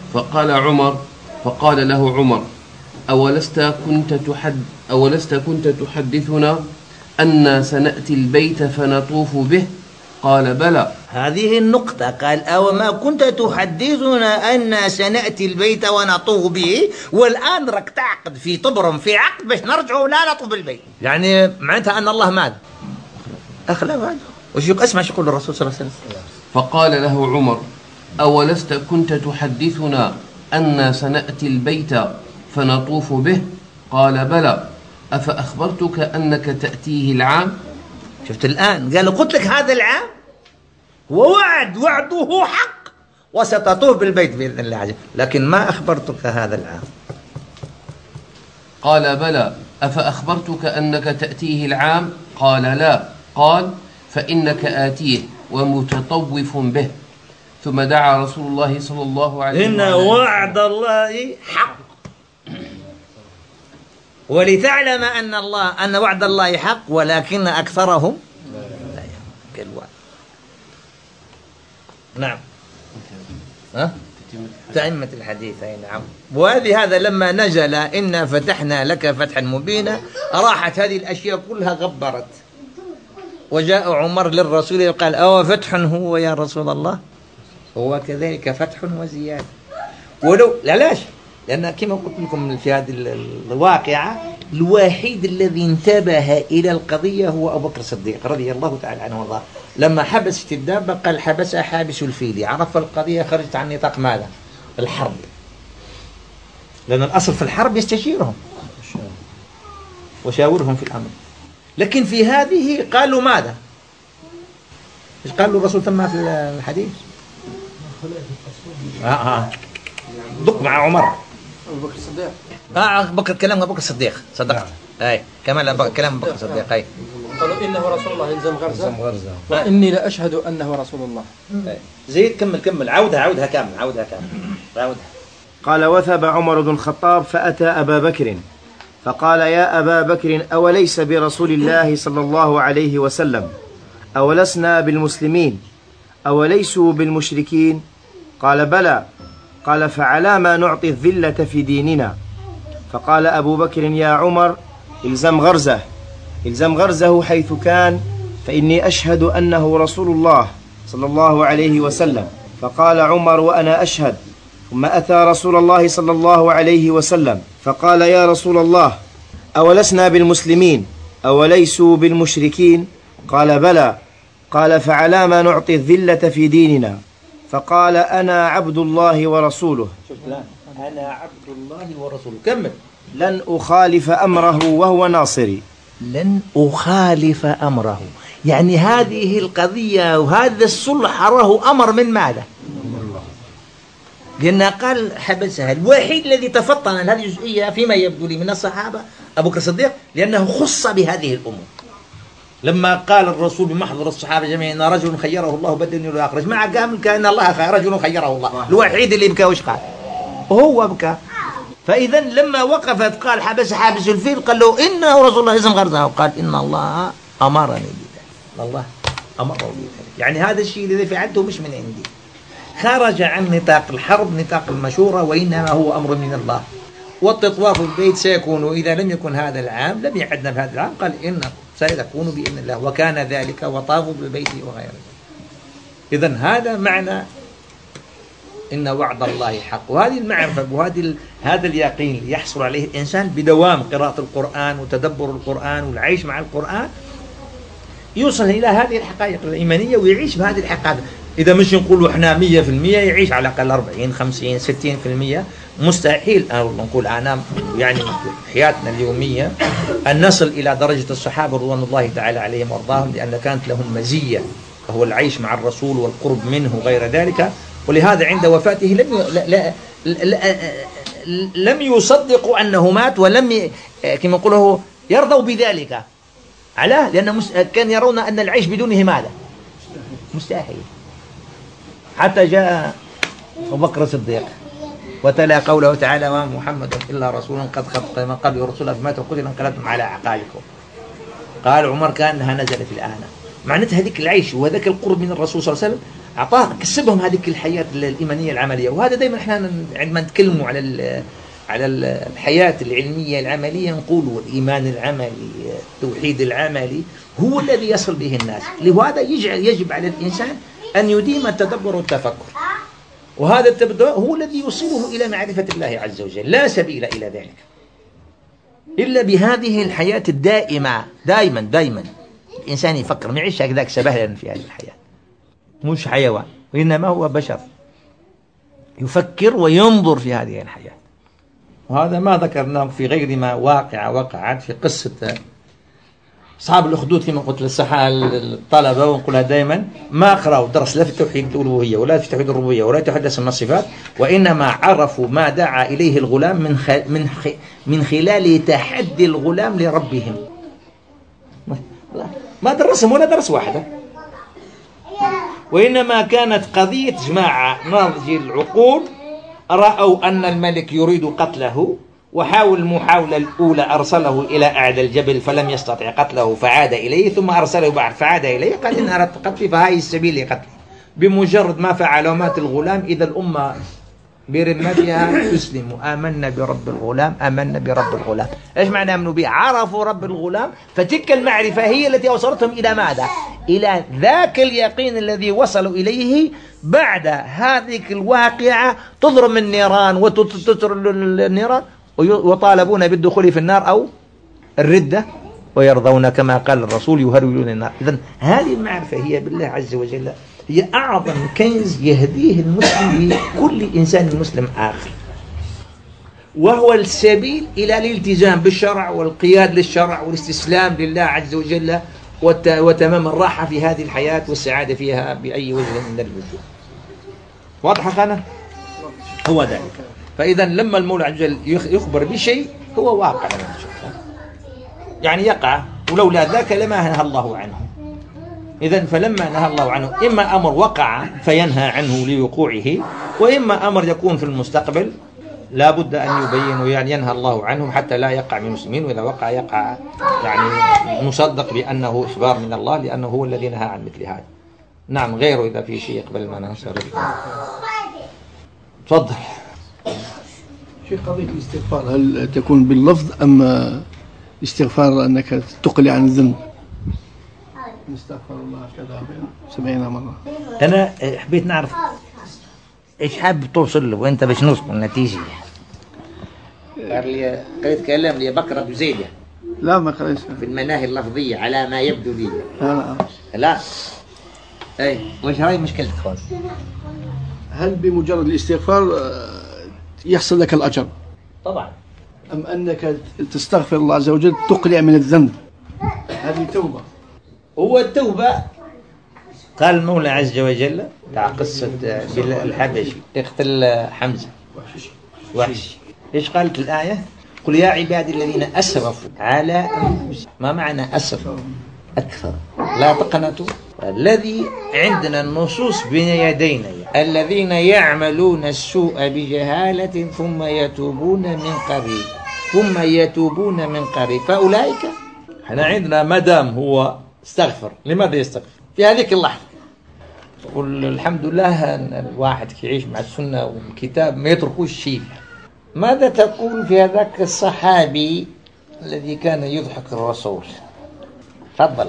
فقال له عمر أولست كنت تحدثنا أن سنأتي البيت فنطوف به؟ قال بلى. هذه النقطة. قال أو ما كنت تحدثنا أن سنأتي البيت ونطوف به، والآن رك تعقد في طبر في عقد باش نرجع ولا نطوف بالبيت. يعني معناتها أن الله ماذا؟ أخلى هذا. وش أسمع شو يقول الرسول صلى الله عليه وسلم؟ فقال له عمر أولست كنت تحدثنا أن سنأتي البيت فنطوف به؟ قال بلى. أفأخبرتك أنك تأتيه العام؟ شفت الآن قال قلت لك هذا العام وعده حق وستطوف بالبيت بإذن الله عز وجل، لكن ما أخبرتك هذا العام. قال بلى. أفأخبرتك أنك تأتيه العام؟ قال لا. قال فإنك آتيه ومتطوف به. ثم دعا رسول الله صلى الله عليه وسلم إن وعد الله حق ولتعلم أن وعد الله حق ولكن أكثرهم لا يعلمون. نعم. تأمة الحديث. أي نعم. وهذا لما نزل إنا فتحنا لك فتحا مبينا راحت هذه الأشياء كلها غبرت. وجاء عمر للرسول قال أو فتح هو يا رسول الله؟ هو كذلك فتح وزيادة. ولو لاش، لأن كما قلت لكم في هذه الواقعة الوحيد الذي انتبه إلى القضية هو أبو بكر الصديق رضي الله تعالى عنه وارضاه. لما حبست الدابة قال حبسها حابس الفيل، عرف القضية خرجت عن نطاق ماذا؟ الحرب. لأن الأصل في الحرب يستشيرهم وشاورهم في الأمر. لكن في هذه قالوا ماذا؟ إيش قالوا الرسول ثم في الحديث؟ دق مع عمر. أبو بكر الصديق. بكر كلام أبو بكر الصديق صدقت. أي كمان كلام أبو بكر الصديق. أي قالوا إنه رسول الله إلزم غرزه وإني لأشهد أنه رسول الله. زيد كمل عودها كامل. قال وثب عمر بن الخطاب فأتى أبا بكر فقال يا أبا بكر أوليس برسول الله صلى الله عليه وسلم أولسنا بالمسلمين أوليسوا بالمشركين؟ قال بلى. قال فعلى ما نعطي الذلة في ديننا؟ فقال أبو بكر يا عمر إلزم غرزه حيث كان فإني أشهد أنه رسول الله صلى الله عليه وسلم. فقال عمر وأنا أشهد. ثم أتى رسول الله صلى الله عليه وسلم فقال يا رسول الله أولسنا بالمسلمين أوليسوا بالمشركين؟ قال بلى. قال فعلى ما نعطي الذلة في ديننا؟ فقال أنا عبد الله ورسوله. أنا عبد الله ورسوله. كمل. لن أخالف أمره وهو ناصري. لن أخالف أمره، يعني هذه القضية وهذا الصلح راه أمر من ماذا؟ لأن قال حبسها الوحيد الذي تفطن هذه الجزئية فيما يبدو لي من الصحابة أبو بكر الصديق، لأنه خص بهذه الأمور. لما قال الرسول بمحضر الصحابة جميعا إن رجل خيره الله بدل ولا أخرج، مع قام كأن الله رجل خيره الله، الوحيد اللي بكى وش قال؟ وهو بكى. فإذا لما وقفت قال حابس الفيل، قال له إنه رسول الله اسم غرزه، وقال إن الله أمرني بذلك، الله أمره بذلك. يعني هذا الشيء الذي فعلته مش من عندي، خرج عن نطاق الحرب، نطاق المشورة، وإنما هو أمر من الله. والتطواف البيت سيكون إذا لم يكن هذا العام، لم يعدنا بهذا العام، قال إن سيكون بإذن الله، وكان ذلك وطافوا بالبيت وغير ذلك. إذن هذا معنى إن وعد الله حق. وهذه المعرفة هذا اليقين يحصل عليه الإنسان بدوام قراءة القرآن وتدبر القرآن والعيش مع القرآن، يوصل إلى هذه الحقائق الإيمانية ويعيش بهذه الحقائق. إذا مش نقول إحنا 100%، يعيش على الأقل 40 50 60%. مستحيل نقول أنا يعني حياتنا اليومية أن نصل إلى درجة الصحابة رضوان الله تعالى عليهم وارضاهم، لأن كانت لهم مزية وهو العيش مع الرسول والقرب منه وغير ذلك. ولهذا عند وفاته لم يصدقوا أنه مات، ولم كما يقوله يرضوا بذلك. علاه؟ لأن كان يرون أن العيش بدونه ماذا؟ مستحيل. حتى جاء أبو بكر الصديق وتلا قوله تعالى وما محمد إلا رسول قد خلق من قبله رسولا فمات وقتل انقلبتم على أعقابكم. قال عمر كأنها نزلت الآن. معناتها هذيك العيش وهذاك القرب من الرسول صلى الله عليه وسلم أعطاه، كسبهم هذيك الحياة الإيمانية العملية. وهذا دائما احنا عندما نتكلموا على الحياة العلمية العملية نقول الإيمان العملي، التوحيد العملي هو الذي يصل به الناس. لهذا يجب على الإنسان أن يديم التدبر والتفكر، وهذا التدبر هو الذي يوصله إلى معرفة الله عز وجل. لا سبيل إلى ذلك إلا بهذه الحياة الدائمة. دائما الإنسان يفكر، ما يعيش هكذاك سبهلا في هذه الحياة، مش حيوان، وإنما هو بشر يفكر وينظر في هذه الحياة. وهذا ما ذكرناه في غير ما وقعت في قصة أصحاب الأخدود كما قلت للطلبة، ونقولها دائما ما قرأوا درس لا في توحيد الألوهية ولا في توحيد الربوبية ولا في توحيد اسم الصفات، وإنما عرفوا ما دعا إليه الغلام من خلال تحدي الغلام لربهم. ما درسهم ولا درس واحدة، وإنما كانت قضية جماعة ناضج العقول رأوا أن الملك يريد قتله، وحاول المحاولة الأولى أرسله إلى أعلى الجبل فلم يستطع قتله فعاد إليه، ثم أرسله بعد فعاد إليه قال إن أردت قتلي فهاي السبيل لقتلي. بمجرد ما فعل ومات الغلام إذا الأمة برمتها تسلم، آمنا برب الغلام، آمنا برب الغلام. إيش معنى آمنوا به؟ عرفوا رب الغلام، فتلك المعرفة هي التي أوصلتهم إلى ماذا؟ إلى ذاك اليقين الذي وصلوا إليه بعد هذه الواقعة تضرم النيران وتتر النيران، وطالبون بالدخول في النار أو الردة، ويرضون كما قال الرسول يهرولون النار. إذن هذه المعرفة هي بالله عز وجل هي أعظم كنز يهديه المسلم لكل إنسان مسلم آخر، وهو السبيل إلى الالتزام بالشرع والقياد للشرع والاستسلام لله عز وجل وتمام الراحة في هذه الحياة والسعادة فيها بأي وجه من الوجوه. واضح أخانا؟ هو ذلك. فإذا لما المولى عز وجل يخبر بشيء هو واقع، يعني يقع، ولولا ذاك لما نهى الله عنه. إذن فلما نهى الله عنه إما أمر وقع فينهى عنه لوقوعه، وإما أمر يكون في المستقبل لا بد أن يبين ويعني ينهى الله عنه حتى لا يقع من المسلمين، وإذا وقع يقع يعني مصدق بأنه إخبار من الله لأنه هو الذي نهى عن مثل هذا. نعم، غيره إذا في شيء قبل ما ننصرف. تفضل. شيخ، قضية الاستغفار هل تكون باللفظ أم استغفار أنك تقلع عن الذنب؟ نستغفر الله كذا 70 مرة. أنا حبيت نعرف إيش حاب توصل له وأنت باش نوصل النتيجة. قال لي قريت كلام لي بكر أبو زيد. لا ما قريتش. في المناهي اللفظية على ما يبدو لي. لا. أي وش هاي مشكلتك خالص؟ هل بمجرد الاستغفار يحصل لك الأجر؟ طبعا. أم أنك تستغفر الله عز وجل تقلع من الذنب؟ هذه توبة. هو التوبة قال المولى عز وجل تاع قصة الحبشي اقتل حمزة وحش. ايش قالت الآية؟ قل يا عبادي الذين أسرفوا على أنفسهم. ما معنى أسرفوا؟ أكثر. لا تقنطوا. الذي عندنا النصوص بين يدينا الذين يعملون السوء بجهالة ثم يتوبون من قريب فأولئك. احنا عندنا مدام هو استغفر، لماذا يستغفر في هذيك اللحظة؟ قل الحمد لله أن الواحد يعيش مع السنة والكتاب ما يتركوش شيء. ماذا تقول في هذاك الصحابي الذي كان يضحك الرسول؟ تفضل.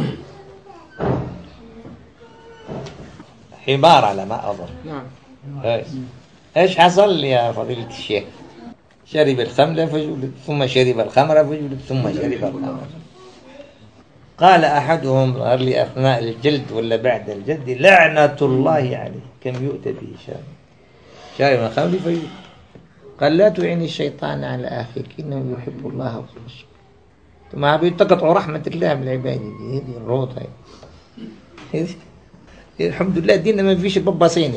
حمار على ما أظن. نعم. ايش حصل يا فضيلة الشيخ؟ شرب الخمر فجلد، ثم شرب الخمر فجلد، ثم شرب الخمر. قال أحدهم لأثناء الجلد ولا بعد الجلد لعنة الله عليه كم يؤتى به شارب الخمر فجلد. قال لا تعين الشيطان على أخيك إنه يحب الله ورسوله. ثم بيتقطع رحمة الله من العباد. هذه الروضة الحمد لله ديننا ما فيش الباباسين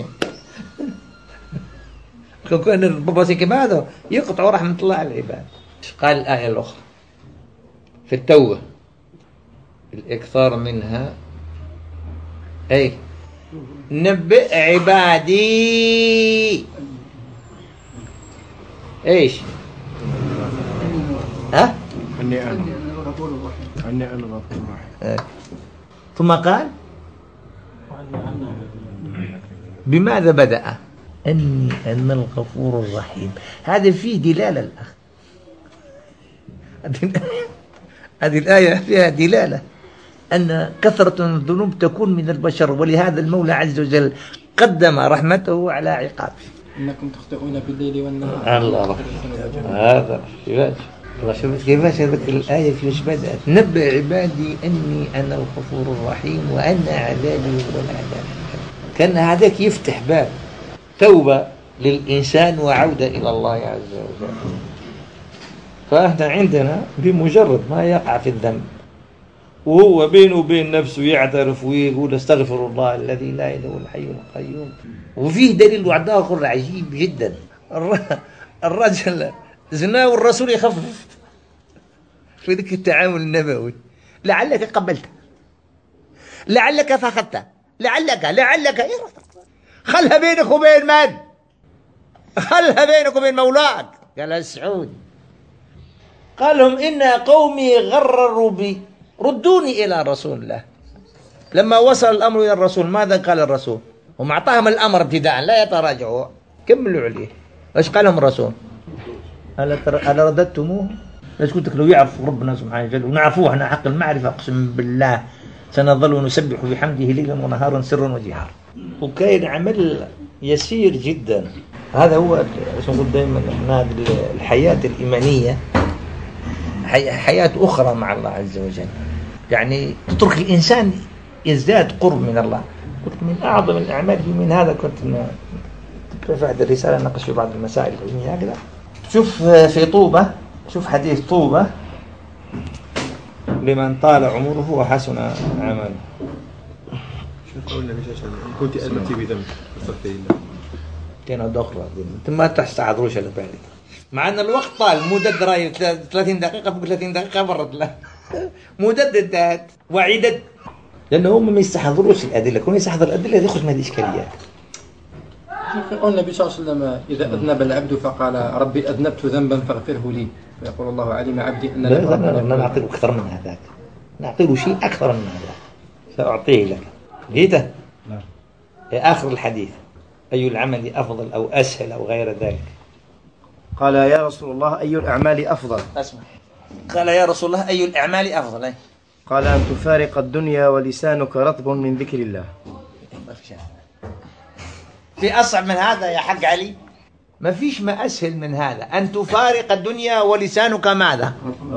لو كان الباباسين كما هذا يقطع رحمة الله على العباد. قال الآية الأخرى في التوبة الإكثار منها أي نبئ عبادي ايش؟ ها؟ أني أنا الغفور الرحيم. ثم قال بماذا بدأ؟ أني أنا الغفور الرحيم. هذا فيه دلالة الأخ. هذه الآية فيها دلالة أن كثرة الذنوب تكون من البشر، ولهذا المولى عز وجل قدم رحمته على عقابه. إنكم تخطئون بالليل والنهار. الله هذا شوف كيفاش هذيك الآية كيفاش بدأت. نبئ عبادي أني أنا الغفور الرحيم وأن عذابي هو العذاب. كان هذاك يفتح باب توبة للإنسان وعودة إلى الله عز وجل. فإحنا عندنا بمجرد ما يقع في الذنب وهو بينه وبين نفسه يعترف ويقول استغفر الله الذي لا إله إلا الحي القيوم. وفيه دليل وعد آخر عجيب جدا. الرجل زنا والرسول يخفف في ذلك التعامل النبوي. لعلك قبلت، لعلك فخذت، لعلك خلها بينك وبين من؟ خلها بينك وبين مولاك. قال السعود قال لهم إن قومي غرروا بي ردوني إلى رسول الله. لما وصل الأمر إلى الرسول ماذا قال الرسول؟ هم أعطاهم الأمر ابتداء لا يتراجعوا، كملوا عليه. ايش قال لهم الرسول؟ ألا رددتموه؟ ليش قلت لك لو يعرف ربنا سبحانه وتعالى ونعرفوه احنا حق المعرفة أقسم بالله سنظل نسبح بحمده ليلا ونهارا سرا وجهارا. وكاين عمل يسير جدا. هذا هو نقول دائما احنا الحياة الإيمانية حياة أخرى مع الله عز وجل، يعني تترك الإنسان يزداد قرب من الله. قلت من أعظم الأعمال من هذا كنت في هذه الرسالة نقش في بعض المسائل العلمية هكذا. شوف في طوبة، شوف حديث طوبة لمن طال عمره وحسن عمله. شوف قول النبي صلى الله عليه وسلم كنت أذنبت بذنب فاستغفر الله. كان دخرة أنت ما تستعذروش على بالك، مع أن الوقت طال مدد راي 30 دقيقة فوق 30 دقيقة برد له مدد انتهت وعدد، لأنه هم ما يستحضروش الأدلة. كون يستحضر الأدلة يخرج من هذه الإشكاليات. يقول النبي صلى الله عليه وسلم إذا أذنب العبد فقال ربي أذنبت ذنبا فاغفره لي، فيقول الله علم عبدي أن لا نعطيه أكثر من هذاك، نعطيه شيء أكثر من هذا سأعطيه لك. جيته آخر الحديث أي العمل أفضل أو أسهل أو غير ذلك؟ قال يا رسول الله أي الأعمال أفضل؟ أسمع. قال يا رسول الله أي الأعمال أفضل؟ قال أن تفارق الدنيا ولسانك رطب من ذكر الله. ما فيش في أصعب من هذا يا حق علي؟ ما فيش ما أسهل من هذا. أن تفارق الدنيا ولسانك ماذا؟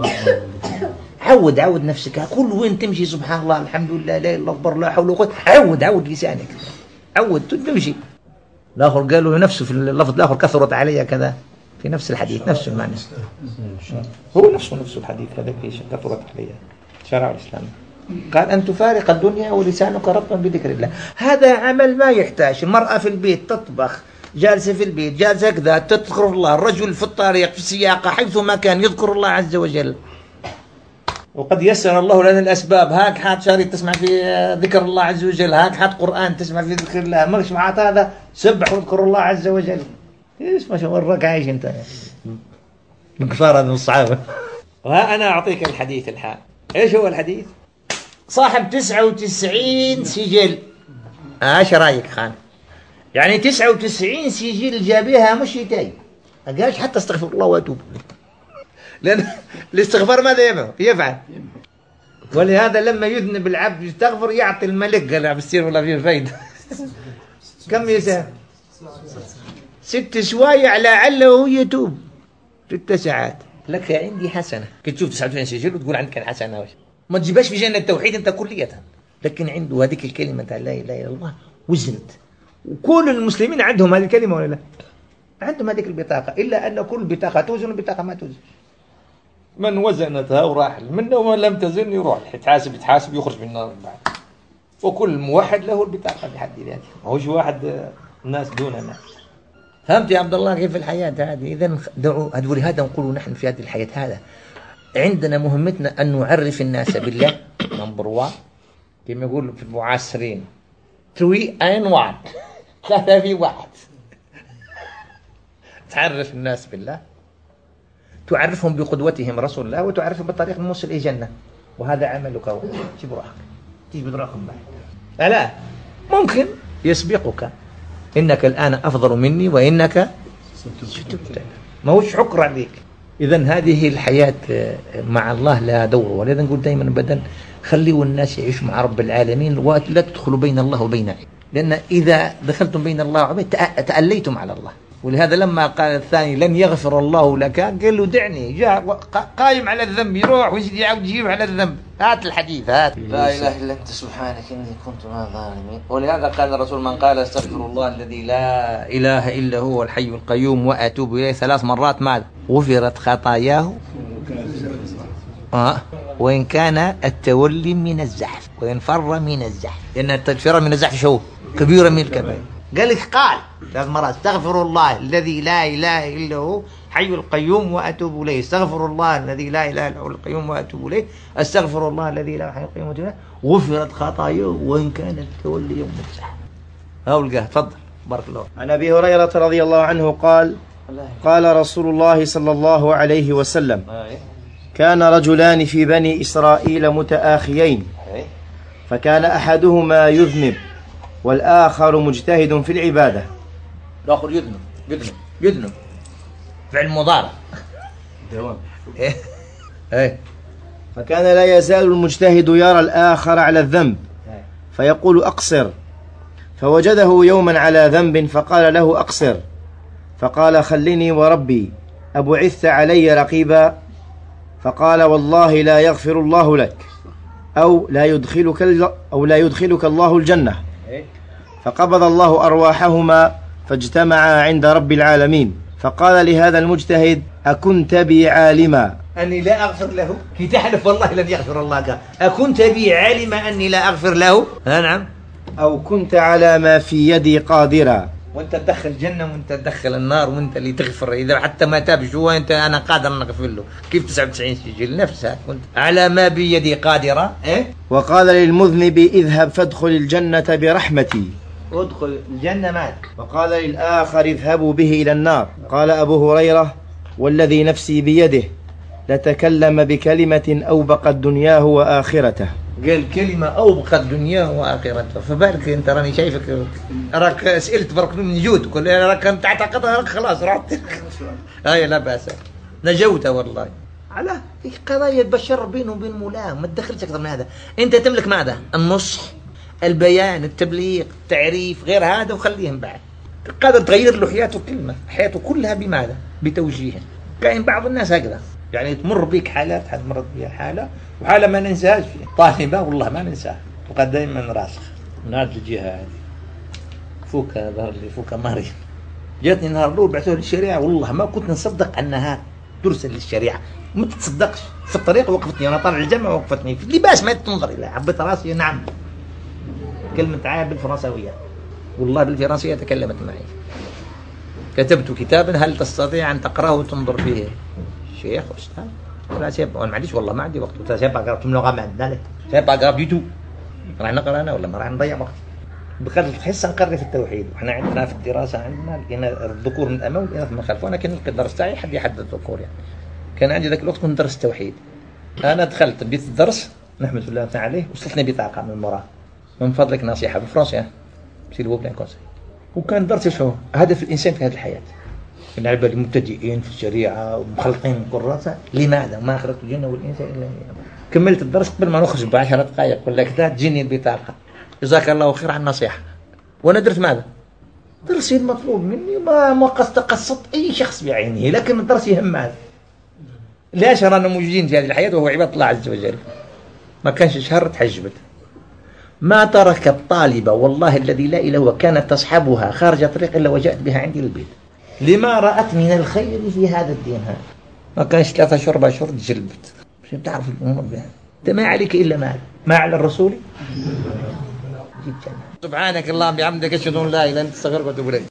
عود نفسك كل وين تمشي سبحان الله الحمد لله لا إله إلا الله لا حول ولا قوة. عود لسانك، عود تمشي. الآخر قالوا نفسه في اللفظ الآخر كثرت علي كذا في نفس الحديث نفس المعنى. هو نفسه الحديث هذا في كثرت علي شرع الإسلام. قال أن تفارق الدنيا ولسانك رطبا بذكر الله. هذا عمل ما يحتاج. المرأة في البيت تطبخ، جالسة في البيت، جالسة كذا تذكر الله. الرجل في الطريق في السياقة حيثما كان يذكر الله عز وجل. وقد يسر الله لنا الأسباب. هاك حات شريط تسمع في ذكر الله عز وجل، هاك حات قرآن تسمع في ذكر الله. مش معات هذا سبح واذكر الله عز وجل. ايش ما شاء وراك عايش انت من كفار هذا الصحابة. وها أنا أعطيك الحديث الحال. ايش هو الحديث؟ صاحب 99 سجل. ايش رايك خان؟ يعني 99 سجل جابها مش يتاي. قالش حتى استغفر الله واتوب. لأن الاستغفار ماذا يفعل؟ ولهذا لما يذنب العبد يستغفر يعطي الملك. قال بصير ولا فيه فايدة. كم يساوي؟ 6 سوايع لعله يتوب. 6 ساعات. لك عندي حسنة. كنت تشوف 99 سجل وتقول عندك حسنة. ما تجيبهاش في جنة التوحيد أنت كلية، لكن عنده هذيك الكلمة لا إله إلا الله وزنت. وكل المسلمين عندهم هذه الكلمة ولا لا؟ عندهم هذيك البطاقة، إلا أن كل بطاقة توزن والبطاقة ما توزن. من وزنتها وراح منه ومن لم تزن يروح يتحاسب يخرج من النار بعد. وكل موحد له البطاقة بحد ذاته، ما هوش واحد الناس دون الناس. فهمت يا عبد الله كيف الحياة هذه؟ إذا دعوا ولهذا نقول نحن في هذه الحياة هذا عندنا مهمتنا أن نعرف الناس بالله. نمبر 1 كما يقول في المعاصرين 3 in 1 3 في 1. تعرف الناس بالله، تعرفهم بقدوتهم رسول الله، وتعرفهم بالطريق الموصل إلى الجنة. وهذا عملك. جيب روحك تجيب روحكم بعد. ألا ممكن يسبقك إنك الآن أفضل مني وإنك ستبتلى. ما هوش حكر عليك. إذن هذه الحياة مع الله لها دور. ولذا نقول دائما بدل خلوا الناس يعيشوا مع رب العالمين ولا تدخلوا بين الله وبين عباده، لأن إذا دخلتم بين الله وعباده تأليتم على الله. ولهذا لما قال الثاني لن يغفر الله لك قال له دعني، جاء قايم على الذنب يروح ويزيد يعود يجيب على الذنب. هات الحديث هات. لا إله إلا أنت سبحانك إني كنت من الظالمين. ولهذا قال الرسول من قال استغفر الله الذي لا إله إلا هو الحي القيوم وأتوب إليه 3 مرات ماذا؟ غفرت خطاياه وإن كان التولي من الزحف وإن فر من الزحف، لأن الفرار من الزحف شو كبيرة من الكبائر. قال لك قال 3 مرات استغفر الله الذي لا إله إلا هو حي القيوم وأتوب إليه. استغفر الله الذي لا إله إلا هو القيوم وأتوب إليه. استغفر الله الذي لا حي القيوم وأتوب إليه. غفرت خطاياه وإن كان التولي يوم الزحف. هاولقاه تفضل بارك الله. عن أبي هريرة رضي الله عنه قال قال رسول الله صلى الله عليه وسلم كان رجلان في بني إسرائيل متآخيين، فكان أحدهما يذنب والآخر مجتهد في العبادة. الآخر يذنب فعل مضارع. فكان لا يزال المجتهد يرى الآخر على الذنب فيقول أقصر، فوجده يوما على ذنب فقال له أقصر، فقال خلني وربي أبعثت علي رقيبا؟ فقال والله لا يغفر الله لك أو لا يدخلك الله الجنة. فقبض الله أرواحهما فاجتمعا عند رب العالمين، فقال لهذا المجتهد أكنت بي عالما أني لا أغفر له؟ كي تحلف والله لن يغفر الله قال أكنت بي عالما أني لا أغفر له؟ نعم. أو كنت على ما في يدي قادرا. وانت تدخل الجنة وانت تدخل النار وانت اللي تغفر. إذا حتى ما تاب شو انت أنا قادر أن أغفر له. كيف 99 سجل نفسها كنت على ما بيدي قادرة. وقال للمذنب اذهب فادخل الجنة برحمتي. ادخل الجنة معك. وقال للآخر اذهبوا به إلى النار. قال أبو هريرة والذي نفسي بيده لتكلم بكلمة أوبقت دنياه وآخرته. قال كلمة أوبقت دنياه وآخرته. فبالك أنت راني شايفك راك سئلت برك من جود كل راك أنت تعتقدها راك خلاص رحت. لا بأس نجوت والله. على قضايا تبشر بينه وبين مولاه ما تدخلش أكثر من هذا. أنت تملك ماذا؟ النصح، البيان، التبليغ، التعريف، غير هذا وخليهم بعد. قادر تغير له حياته كلها بماذا؟ بتوجيه. كاين بعض الناس هكذا يعني تمر بك حالات مرت بها حالة وحالة ما ننساهاش فيها طالبة والله ما ننساها وقد دائما راسخ من هذه الجهة هذه. فوكا ظهر لي فوكا مريم جاتني نهار الأول بعثوها للشريعة والله ما كنت نصدق أنها درسا للشريعة. ما تتصدقش، في الطريق وقفتني أنا طالع الجامعة وقفتني في اللباس ما تنظر إلى عبيت راسي نعم كلمة عاب بالفرنساوية، والله بالفرنسية تكلمت معي. كتبت كتابا هل تستطيع أن تقرأه وتنظر فيه؟ شيخ أستاذ لا سيب أنا ما عنديش والله ما عندي وقت. سيب أقرأ من لغة ما عندنا سيب أقرأ بيوتيوب راح نقرأ أنا ولا ما راح نضيع وقت. بقدر الحصة نقرر في التوحيد. وإحنا عندنا في الدراسة عندنا لقينا الذكور من الأمام والإناث من الخلف، وأنا كنت الدرس تاعي حد يحدد الذكور يعني. كان عندي ذاك الوقت كنت درس التوحيد. أنا دخلت بديت الدرس نحمد الله تعالى عليه وصلتني بطاقة من المراه من فضلك نصيحة بالفرنسي سي لو بلان كونسي. وكان درسي شو هدف الإنسان في هذه الحياة. كنا على بالي مبتدئين في الشريعة ومخلطين كراسة لماذا ما خلقت الجن والإنس إلا كملت الدرس قبل ما نخرج ب10 دقائق ولا كذا تجيني البطاقة جزاك الله خير على النصيحة. وأنا درت ماذا؟ درسي المطلوب مني ما قصدت أي شخص بعينه، لكن الدرس يهم هذا. ليش رانا موجودين في هذه الحياة وهو عباد الله عز وجل. ما كانش شهر تحجبت. ما تركت طالبة والله الذي لا إله إلا هو كانت تصحبها خارج طريق إلا وجاءت بها عندي للبيت لما رأت من الخير في هذا الدين هذا. ما كانش 3 أشهر 4 أشهر تجلبت. مش بتعرف الأمور بها. أنت ما عليك إلا ما على الرسول. سبحانك اللهم بحمدك أشهد أن لا إله إلا أنت أستغفرك وأتوب إليك.